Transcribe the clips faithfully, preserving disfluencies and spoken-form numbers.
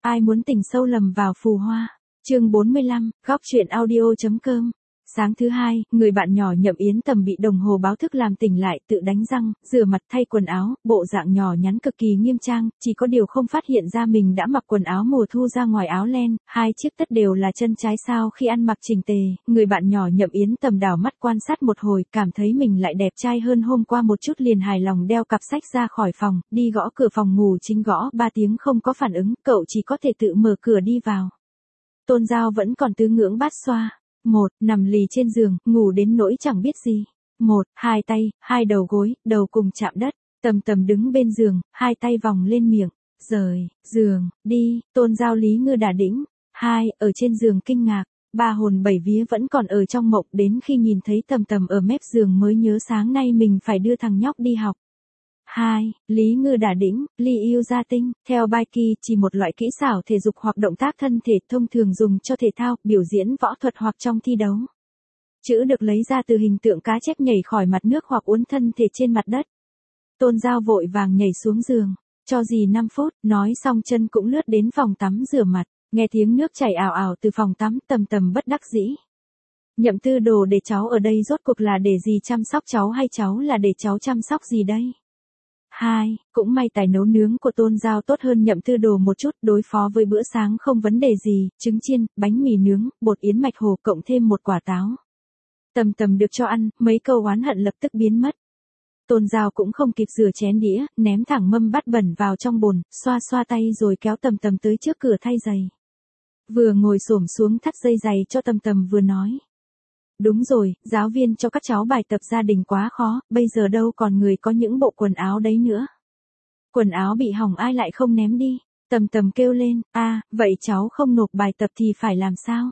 Ai muốn tình sâu lầm vào phù hoa. Chương bốn mươi lăm, góc truyện audio.com. Sáng thứ hai, người bạn nhỏ Nhậm Yến Tầm bị đồng hồ báo thức làm tỉnh lại, tự đánh răng, rửa mặt, thay quần áo, bộ dạng nhỏ nhắn cực kỳ nghiêm trang, chỉ có điều không phát hiện ra mình đã mặc quần áo mùa thu ra ngoài áo len, hai chiếc tất đều là chân trái sao khi ăn mặc chỉnh tề. Người bạn nhỏ Nhậm Yến Tầm đảo mắt quan sát một hồi, cảm thấy mình lại đẹp trai hơn hôm qua một chút, liền hài lòng đeo cặp sách ra khỏi phòng, đi gõ cửa phòng ngủ chính gõ ba tiếng không có phản ứng, cậu chỉ có thể tự mở cửa đi vào. Tôn Giao vẫn còn tứ ngưỡng bát xoa. Một, nằm lì trên giường, ngủ đến nỗi chẳng biết gì. Một, hai tay, hai đầu gối, đầu cùng chạm đất. Tầm Tầm đứng bên giường, hai tay vòng lên miệng. Rời, giường, đi, Tôn Giao Lý Ngư đả đĩnh. Hai, ở trên giường kinh ngạc. Ba hồn bảy vía vẫn còn ở trong mộng, đến khi nhìn thấy Tầm Tầm ở mép giường mới nhớ sáng nay mình phải đưa thằng nhóc đi học. Hai, Lý Ngư đả đĩnh, ly yêu gia tinh, theo Baiki chỉ một loại kỹ xảo thể dục hoặc động tác thân thể thông thường dùng cho thể thao, biểu diễn võ thuật hoặc trong thi đấu. Chữ được lấy ra từ hình tượng cá chép nhảy khỏi mặt nước hoặc uốn thân thể trên mặt đất. Tôn Giao vội vàng nhảy xuống giường, cho dì năm phút, nói xong chân cũng lướt đến phòng tắm rửa mặt, nghe tiếng nước chảy ào ào từ phòng tắm, Tầm Tầm bất đắc dĩ. Nhậm Tư Đồ để cháu ở đây rốt cuộc là để dì chăm sóc cháu hay cháu là để cháu chăm sóc dì đây? Hai, cũng may tài nấu nướng của Tôn Giao tốt hơn Nhậm Tư Đồ một chút, đối phó với bữa sáng không vấn đề gì, trứng chiên, bánh mì nướng, bột yến mạch hồ cộng thêm một quả táo. Tầm Tầm được cho ăn, mấy câu oán hận lập tức biến mất. Tôn Giao cũng không kịp rửa chén đĩa, ném thẳng mâm bát bẩn vào trong bồn, xoa xoa tay rồi kéo Tầm Tầm tới trước cửa thay giày. Vừa ngồi xổm xuống thắt dây giày cho Tầm Tầm vừa nói. Đúng rồi, giáo viên cho các cháu bài tập gia đình quá khó, bây giờ đâu còn người có những bộ quần áo đấy nữa. Quần áo bị hỏng ai lại không ném đi? Tầm Tầm kêu lên, a, à, vậy cháu không nộp bài tập thì phải làm sao?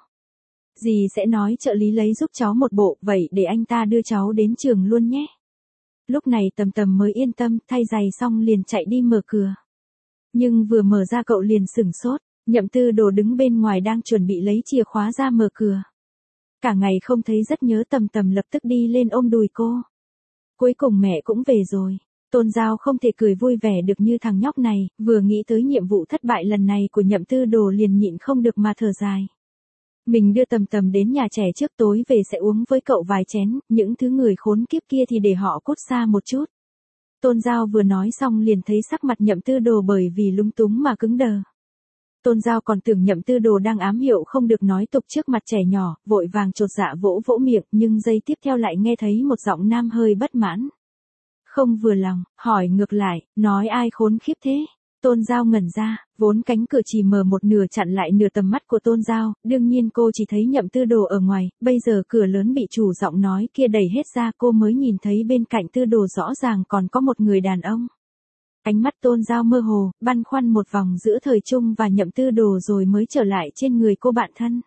Dì sẽ nói trợ lý lấy giúp cháu một bộ, vậy để anh ta đưa cháu đến trường luôn nhé. Lúc này Tầm Tầm mới yên tâm, thay giày xong liền chạy đi mở cửa. Nhưng vừa mở ra cậu liền sửng sốt, Nhậm Tư Đồ đứng bên ngoài đang chuẩn bị lấy chìa khóa ra mở cửa. Cả ngày không thấy rất nhớ Tầm Tầm lập tức đi lên ôm đùi cô. Cuối cùng mẹ cũng về rồi. Tôn Giao không thể cười vui vẻ được như thằng nhóc này, vừa nghĩ tới nhiệm vụ thất bại lần này của Nhậm Tư Đồ liền nhịn không được mà thở dài. Mình đưa Tầm Tầm đến nhà trẻ trước, tối về sẽ uống với cậu vài chén, những thứ người khốn kiếp kia thì để họ cút xa một chút. Tôn Giao vừa nói xong liền thấy sắc mặt Nhậm Tư Đồ bởi vì lúng túng mà cứng đờ. Tôn Giao còn tưởng Nhậm Tư Đồ đang ám hiệu không được nói tục trước mặt trẻ nhỏ, vội vàng chột dạ vỗ vỗ miệng, nhưng giây tiếp theo lại nghe thấy một giọng nam hơi bất mãn. Không vừa lòng, hỏi ngược lại, nói ai khốn khiếp thế? Tôn Giao ngẩn ra, vốn cánh cửa chỉ mở một nửa chặn lại nửa tầm mắt của Tôn Giao, đương nhiên cô chỉ thấy Nhậm Tư Đồ ở ngoài, bây giờ cửa lớn bị chủ giọng nói kia đẩy hết ra, cô mới nhìn thấy bên cạnh Tư Đồ rõ ràng còn có một người đàn ông. Ánh mắt Tôn Giao mơ hồ, băn khoăn một vòng giữa Thời Trung và Nhậm Tư Đồ rồi mới trở lại trên người cô bạn thân.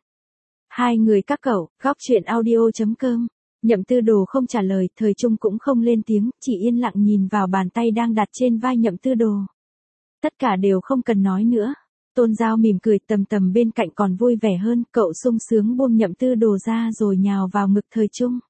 Hai người các cậu, góc truyện audio.com. Nhậm Tư Đồ không trả lời, Thời Trung cũng không lên tiếng, chỉ yên lặng nhìn vào bàn tay đang đặt trên vai Nhậm Tư Đồ. Tất cả đều không cần nói nữa. Tôn Giao mỉm cười, Tầm Tầm bên cạnh còn vui vẻ hơn, cậu sung sướng buông Nhậm Tư Đồ ra rồi nhào vào ngực Thời Trung.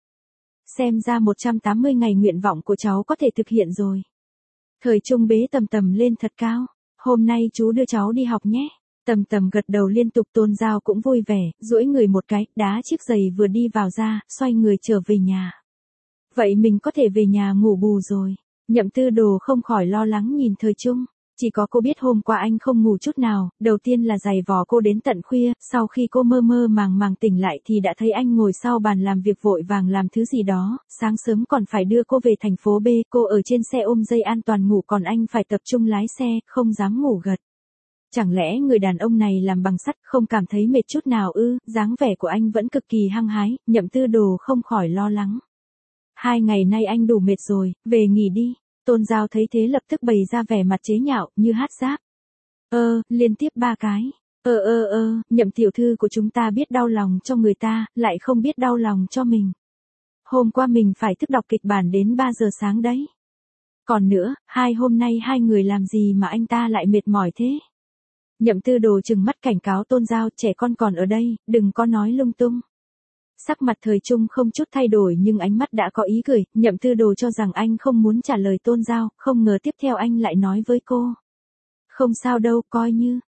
Xem ra một trăm tám mươi ngày nguyện vọng của cháu có thể thực hiện rồi. Thời Trung bế Tầm Tầm lên thật cao. Hôm nay chú đưa cháu đi học nhé. Tầm Tầm gật đầu liên tục. Tôn Giao cũng vui vẻ, duỗi người một cái, đá chiếc giày vừa đi vào ra, xoay người trở về nhà. Vậy mình có thể về nhà ngủ bù rồi. Nhậm Tư Đồ không khỏi lo lắng nhìn Thời Trung. Chỉ có cô biết hôm qua anh không ngủ chút nào, đầu tiên là giày vò cô đến tận khuya, sau khi cô mơ mơ màng màng tỉnh lại thì đã thấy anh ngồi sau bàn làm việc vội vàng làm thứ gì đó, sáng sớm còn phải đưa cô về thành phố B, cô ở trên xe ôm dây an toàn ngủ còn anh phải tập trung lái xe, không dám ngủ gật. Chẳng lẽ người đàn ông này làm bằng sắt không cảm thấy mệt chút nào ư? Dáng vẻ của anh vẫn cực kỳ hăng hái, Nhậm Tư Đồ không khỏi lo lắng. Hai ngày nay anh đủ mệt rồi, về nghỉ đi. Tôn Giao thấy thế lập tức bày ra vẻ mặt chế nhạo, như hát giáp. Ơ, liên tiếp ba cái. Ơ ơ ơ, Nhậm tiểu thư của chúng ta biết đau lòng cho người ta, lại không biết đau lòng cho mình. Hôm qua mình phải thức đọc kịch bản đến ba giờ sáng đấy. Còn nữa, hai hôm nay hai người làm gì mà anh ta lại mệt mỏi thế? Nhậm Tư Đồ trừng mắt cảnh cáo Tôn Giao, trẻ con còn ở đây, đừng có nói lung tung. Sắc mặt Thời Trung không chút thay đổi nhưng ánh mắt đã có ý cười, Nhậm Tư Đồ cho rằng anh không muốn trả lời Tôn Giao, không ngờ tiếp theo anh lại nói với cô. Không sao đâu, coi như,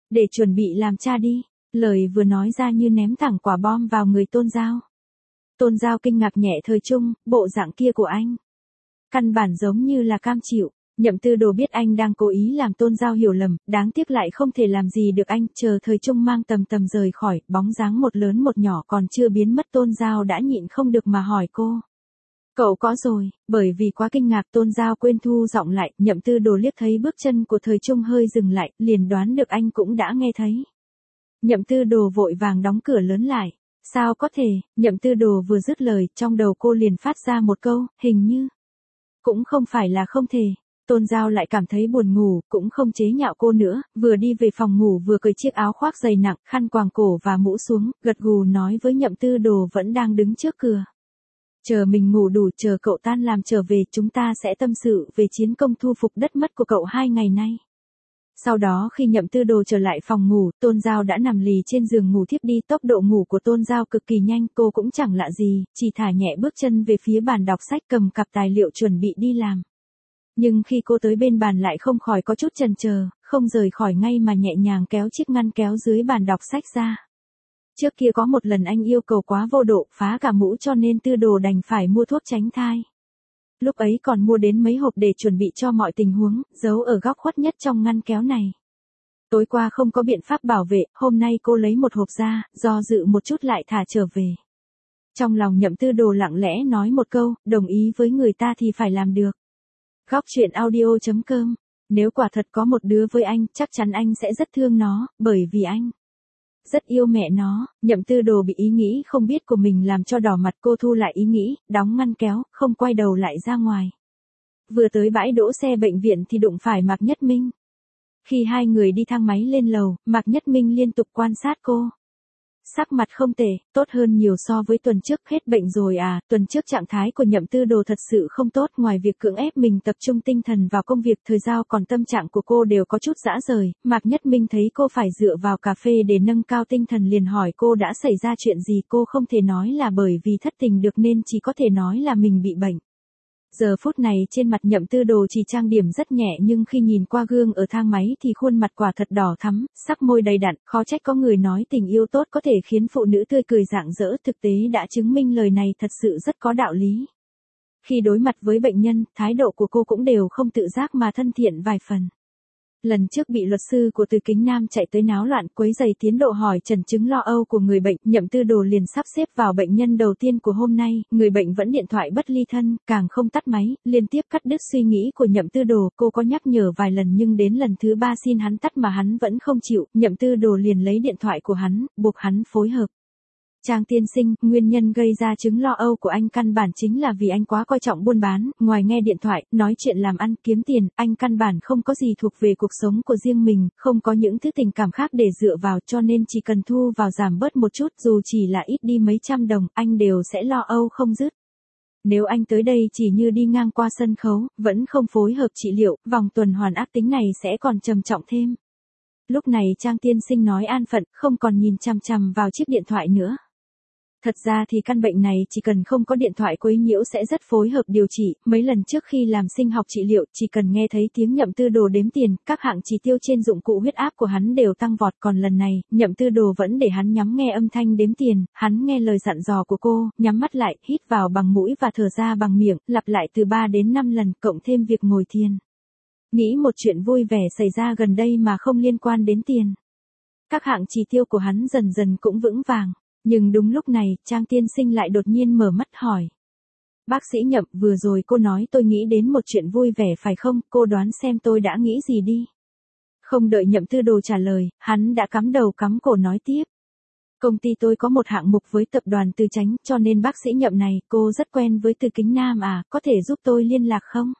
Để chuẩn bị làm cha đi. Lời vừa nói ra như ném thẳng quả bom vào người Tôn Giao. Tôn Giao kinh ngạc nhẹ thời trung, bộ dạng kia của anh. Căn bản giống như là cam chịu. Nhậm Tư Đồ biết anh đang cố ý làm Tôn Giao hiểu lầm, đáng tiếc lại không thể làm gì được anh, chờ thời trung mang tầm tầm rời khỏi, bóng dáng một lớn một nhỏ còn chưa biến mất Tôn Giao đã nhịn không được mà hỏi cô. Cậu có rồi, bởi vì quá kinh ngạc Tôn Giao quên thu giọng lại, Nhậm Tư Đồ liếc thấy bước chân của thời trung hơi dừng lại, liền đoán được anh cũng đã nghe thấy. Nhậm Tư Đồ vội vàng đóng cửa lớn lại. Sao có thể, Nhậm Tư Đồ vừa dứt lời, trong đầu cô liền phát ra một câu, hình như. Cũng không phải là không thể. Tôn Giao lại cảm thấy buồn ngủ, cũng không chế nhạo cô nữa, vừa đi về phòng ngủ vừa cởi chiếc áo khoác dày nặng, khăn quàng cổ và mũ xuống, gật gù nói với Nhậm Tư Đồ vẫn đang đứng trước cửa. Chờ mình ngủ đủ, chờ cậu tan làm trở về, chúng ta sẽ tâm sự về chiến công thu phục đất mất của cậu hai ngày nay. Sau đó khi Nhậm Tư Đồ trở lại phòng ngủ, Tôn Giao đã nằm lì trên giường ngủ thiếp đi, tốc độ ngủ của Tôn Giao cực kỳ nhanh, cô cũng chẳng lạ gì, chỉ thả nhẹ bước chân về phía bàn đọc sách cầm cặp tài liệu chuẩn bị đi làm. Nhưng khi cô tới bên bàn lại không khỏi có chút chần chờ, không rời khỏi ngay mà nhẹ nhàng kéo chiếc ngăn kéo dưới bàn đọc sách ra. Trước kia có một lần anh yêu cầu quá vô độ, phá cả mũ cho nên Tư Đồ đành phải mua thuốc tránh thai. Lúc ấy còn mua đến mấy hộp để chuẩn bị cho mọi tình huống, giấu ở góc khuất nhất trong ngăn kéo này. Tối qua không có biện pháp bảo vệ, hôm nay cô lấy một hộp ra, do dự một chút lại thả trở về. Trong lòng Nhậm Tư Đồ lặng lẽ nói một câu, đồng ý với người ta thì phải làm được. Góc truyện audio chấm com. Nếu quả thật có một đứa với anh, chắc chắn anh sẽ rất thương nó, bởi vì anh rất yêu mẹ nó. Nhậm Tư Đồ bị ý nghĩ không biết của mình làm cho đỏ mặt, cô thu lại ý nghĩ, đóng ngăn kéo, không quay đầu lại ra ngoài. Vừa tới bãi đỗ xe bệnh viện thì đụng phải Mạc Nhất Minh. Khi hai người đi thang máy lên lầu, Mạc Nhất Minh liên tục quan sát cô. Sắc mặt không tệ, tốt hơn nhiều so với tuần trước, hết bệnh rồi à, tuần trước trạng thái của Nhậm Tư Đồ thật sự không tốt, ngoài việc cưỡng ép mình tập trung tinh thần vào công việc, thời gian còn tâm trạng của cô đều có chút dã rời. Mạc Nhất Minh thấy cô phải dựa vào cà phê để nâng cao tinh thần liền hỏi cô đã xảy ra chuyện gì, cô không thể nói là bởi vì thất tình được nên chỉ có thể nói là mình bị bệnh. Giờ phút này trên mặt Nhậm Tư Đồ chỉ trang điểm rất nhẹ nhưng khi nhìn qua gương ở thang máy thì khuôn mặt quả thật đỏ thắm, sắc môi đầy đặn, khó trách có người nói tình yêu tốt có thể khiến phụ nữ tươi cười rạng rỡ, thực tế đã chứng minh lời này thật sự rất có đạo lý. Khi đối mặt với bệnh nhân, thái độ của cô cũng đều không tự giác mà thân thiện vài phần. Lần trước bị luật sư của Từ Kính Nam chạy tới náo loạn quấy rầy tiến độ hỏi trần chứng lo âu của người bệnh, Nhậm Tư Đồ liền sắp xếp vào bệnh nhân đầu tiên của hôm nay, người bệnh vẫn điện thoại bất ly thân, càng không tắt máy, liên tiếp cắt đứt suy nghĩ của Nhậm Tư Đồ, cô có nhắc nhở vài lần nhưng đến lần thứ ba xin hắn tắt mà hắn vẫn không chịu, Nhậm Tư Đồ liền lấy điện thoại của hắn, buộc hắn phối hợp. Trang tiên sinh, nguyên nhân gây ra chứng lo âu của anh căn bản chính là vì anh quá coi trọng buôn bán, ngoài nghe điện thoại, nói chuyện làm ăn, kiếm tiền, anh căn bản không có gì thuộc về cuộc sống của riêng mình, không có những thứ tình cảm khác để dựa vào cho nên chỉ cần thu vào giảm bớt một chút dù chỉ là ít đi mấy trăm đồng, anh đều sẽ lo âu không dứt. Nếu anh tới đây chỉ như đi ngang qua sân khấu, vẫn không phối hợp trị liệu, vòng tuần hoàn ác tính này sẽ còn trầm trọng thêm. Lúc này Trang tiên sinh nói an phận, không còn nhìn chằm chằm vào chiếc điện thoại nữa. Thật ra thì căn bệnh này chỉ cần không có điện thoại quấy nhiễu sẽ rất phối hợp điều trị, mấy lần trước khi làm sinh học trị liệu, chỉ cần nghe thấy tiếng Nhậm Tư Đồ đếm tiền, các hạng chỉ tiêu trên dụng cụ huyết áp của hắn đều tăng vọt, còn lần này, Nhậm Tư Đồ vẫn để hắn nhắm nghe âm thanh đếm tiền, hắn nghe lời dặn dò của cô, nhắm mắt lại, hít vào bằng mũi và thở ra bằng miệng, lặp lại từ ba đến năm lần, cộng thêm việc ngồi thiền. Nghĩ một chuyện vui vẻ xảy ra gần đây mà không liên quan đến tiền. Các hạng chỉ tiêu của hắn dần dần cũng vững vàng. Nhưng đúng lúc này, Trang tiên sinh lại đột nhiên mở mắt hỏi. Bác sĩ Nhậm, vừa rồi cô nói tôi nghĩ đến một chuyện vui vẻ phải không, cô đoán xem tôi đã nghĩ gì đi. Không đợi Nhậm Tư Đồ trả lời, hắn đã cắm đầu cắm cổ nói tiếp. Công ty tôi có một hạng mục với tập đoàn Từ Chánh, cho nên bác sĩ Nhậm này, cô rất quen với Từ Kính Nam à, có thể giúp tôi liên lạc không?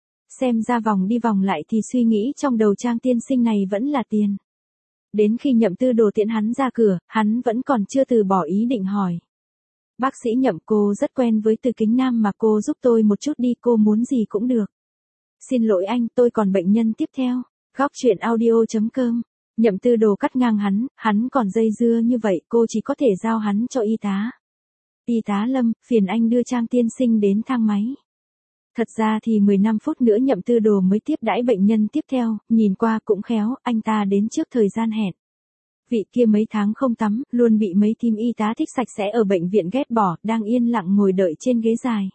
Xem ra vòng đi vòng lại thì suy nghĩ trong đầu Trang tiên sinh này vẫn là tiền. Đến khi Nhậm Tư Đồ tiễn hắn ra cửa, hắn vẫn còn chưa từ bỏ ý định hỏi. Bác sĩ Nhậm, cô rất quen với Từ Kính Nam mà cô giúp tôi một chút đi, cô muốn gì cũng được. Xin lỗi anh, tôi còn bệnh nhân tiếp theo. Góc truyện audio chấm com. Nhậm Tư Đồ cắt ngang hắn, hắn còn dây dưa như vậy, cô chỉ có thể giao hắn cho y tá. Y tá Lâm, phiền anh đưa Trang tiên sinh đến thang máy. Thật ra thì mười lăm phút nữa Nhậm Tư Đồ mới tiếp đãi bệnh nhân tiếp theo, nhìn qua cũng khéo, anh ta đến trước thời gian hẹn. Vị kia mấy tháng không tắm, luôn bị mấy team y tá thích sạch sẽ ở bệnh viện ghét bỏ, đang yên lặng ngồi đợi trên ghế dài.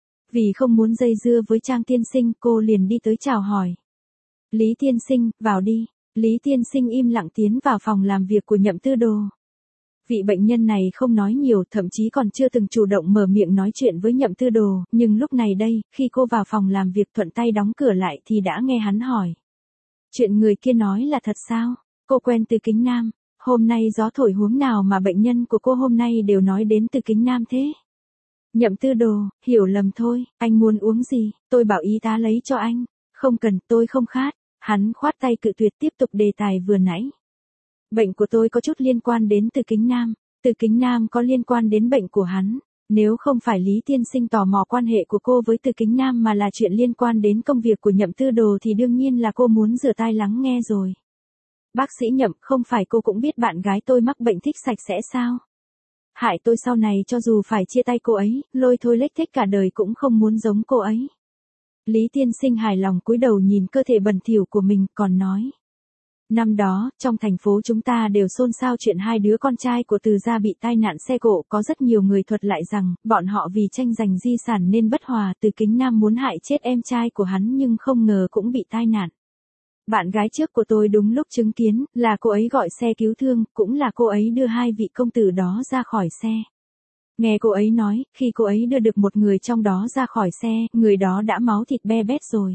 Vì không muốn dây dưa với Trang tiên sinh, cô liền đi tới chào hỏi. Lý tiên sinh, vào đi. Lý tiên sinh im lặng tiến vào phòng làm việc của Nhậm Tư Đồ. Vị bệnh nhân này không nói nhiều, thậm chí còn chưa từng chủ động mở miệng nói chuyện với Nhậm Tư Đồ, nhưng lúc này đây, khi cô vào phòng làm việc thuận tay đóng cửa lại thì đã nghe hắn hỏi. Chuyện người kia nói là thật sao? Cô quen Từ Kính Nam, hôm nay gió thổi huống nào mà bệnh nhân của cô hôm nay đều nói đến Từ Kính Nam thế? Nhậm Tư Đồ, hiểu lầm thôi, anh muốn uống gì, tôi bảo y tá lấy cho anh. Không cần, tôi không khát. Hắn khoát tay cự tuyệt tiếp tục đề tài vừa nãy. Bệnh của tôi có chút liên quan đến Từ Kính Nam, Từ Kính Nam có liên quan đến bệnh của hắn. Nếu không phải Lý tiên sinh tò mò quan hệ của cô với Từ Kính Nam mà là chuyện liên quan đến công việc của Nhậm Tư Đồ thì đương nhiên là cô muốn rửa tai lắng nghe rồi. Bác sĩ Nhậm, không phải cô cũng biết bạn gái tôi mắc bệnh thích sạch sẽ sao? Hại tôi sau này cho dù phải chia tay cô ấy, lôi thôi lếch thếch cả đời cũng không muốn giống cô ấy. Lý tiên sinh hài lòng cúi đầu nhìn cơ thể bẩn thỉu của mình, còn nói. Năm đó, trong thành phố chúng ta đều xôn xao chuyện hai đứa con trai của Từ gia bị tai nạn xe cộ, có rất nhiều người thuật lại rằng, bọn họ vì tranh giành di sản nên bất hòa, Từ Kính Nam muốn hại chết em trai của hắn nhưng không ngờ cũng bị tai nạn. Bạn gái trước của tôi đúng lúc chứng kiến, là cô ấy gọi xe cứu thương, cũng là cô ấy đưa hai vị công tử đó ra khỏi xe. Nghe cô ấy nói, khi cô ấy đưa được một người trong đó ra khỏi xe, người đó đã máu thịt be bét rồi.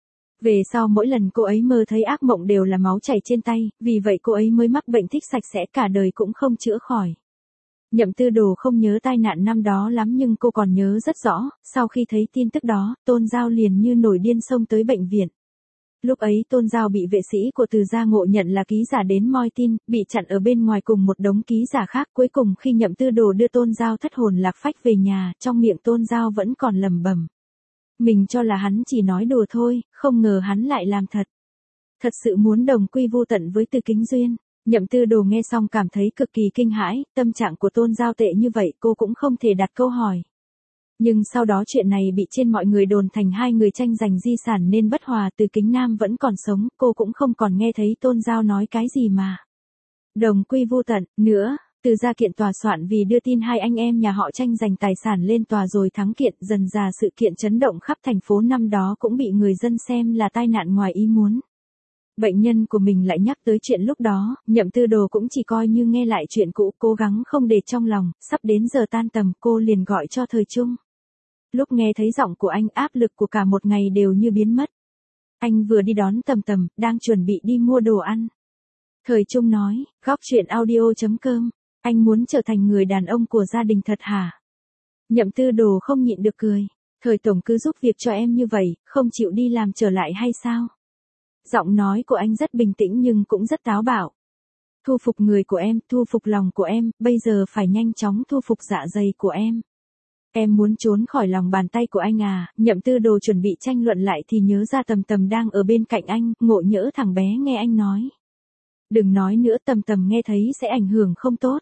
Về sau mỗi lần cô ấy mơ thấy ác mộng đều là máu chảy trên tay, vì vậy cô ấy mới mắc bệnh thích sạch sẽ cả đời cũng không chữa khỏi. Nhậm Tư Đồ không nhớ tai nạn năm đó lắm nhưng cô còn nhớ rất rõ, sau khi thấy tin tức đó, Tôn Giao liền như nổi điên xông tới bệnh viện. Lúc ấy Tôn Giao bị vệ sĩ của Từ gia ngộ nhận là ký giả đến moi tin, bị chặn ở bên ngoài cùng một đống ký giả khác. Cuối cùng khi Nhậm Tư Đồ đưa Tôn Giao thất hồn lạc phách về nhà, trong miệng Tôn Giao vẫn còn lẩm bẩm. Mình cho là hắn chỉ nói đùa thôi, không ngờ hắn lại làm thật. Thật sự muốn đồng quy vu tận với Từ Kính Duyên. Nhậm Tư Đồ nghe xong cảm thấy cực kỳ kinh hãi, tâm trạng của Tôn Giao tệ như vậy cô cũng không thể đặt câu hỏi. Nhưng sau đó chuyện này bị trên mọi người đồn thành hai người tranh giành di sản nên bất hòa, Từ Kính Nam vẫn còn sống, cô cũng không còn nghe thấy Tôn Giao nói cái gì mà. Đồng quy vu tận, nữa, Từ gia kiện tòa soạn vì đưa tin hai anh em nhà họ tranh giành tài sản lên tòa rồi thắng kiện, dần dà sự kiện chấn động khắp thành phố năm đó cũng bị người dân xem là tai nạn ngoài ý muốn. Bệnh nhân của mình lại nhắc tới chuyện lúc đó, Nhậm Tư Đồ cũng chỉ coi như nghe lại chuyện cũ, cố gắng không để trong lòng, sắp đến giờ tan tầm cô liền gọi cho Thời Trung. Lúc nghe thấy giọng của anh, áp lực của cả một ngày đều như biến mất. Anh vừa đi đón Tầm Tầm, đang chuẩn bị đi mua đồ ăn. Thời Trung nói, góc chuyện audio chấm com, anh muốn trở thành người đàn ông của gia đình thật hả? Nhậm Tư Đồ không nhịn được cười. Thời tổng cứ giúp việc cho em như vậy, không chịu đi làm trở lại hay sao? Giọng nói của anh rất bình tĩnh nhưng cũng rất táo bạo. Thu phục người của em, thu phục lòng của em, bây giờ phải nhanh chóng thu phục dạ dày của em. Em muốn trốn khỏi lòng bàn tay của anh à? Nhậm Tư Đồ chuẩn bị tranh luận lại thì nhớ ra Tầm Tầm đang ở bên cạnh anh, ngộ nhỡ thằng bé nghe anh nói. Đừng nói nữa, Tầm Tầm nghe thấy sẽ ảnh hưởng không tốt.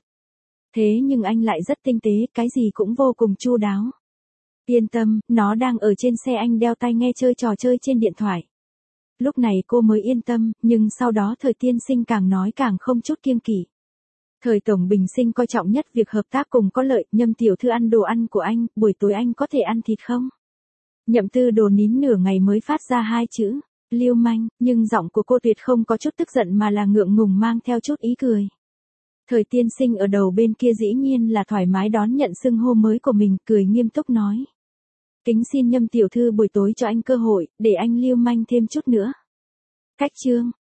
Thế nhưng anh lại rất tinh tế, cái gì cũng vô cùng chu đáo. Yên tâm, nó đang ở trên xe, anh đeo tai nghe chơi trò chơi trên điện thoại. Lúc này cô mới yên tâm, nhưng sau đó Thời tiên sinh càng nói càng không chút kiêng kỵ. Thời tổng bình sinh coi trọng nhất việc hợp tác cùng có lợi, Nhâm tiểu thư ăn đồ ăn của anh, buổi tối anh có thể ăn thịt không? Nhậm Tư Đồ nín nửa ngày mới phát ra hai chữ, lưu manh, nhưng giọng của cô tuyệt không có chút tức giận mà là ngượng ngùng mang theo chút ý cười. Thời tiên sinh ở đầu bên kia dĩ nhiên là thoải mái đón nhận xưng hô mới của mình, cười nghiêm túc nói. Kính xin Nhâm tiểu thư buổi tối cho anh cơ hội, để anh lưu manh thêm chút nữa. Cách chương.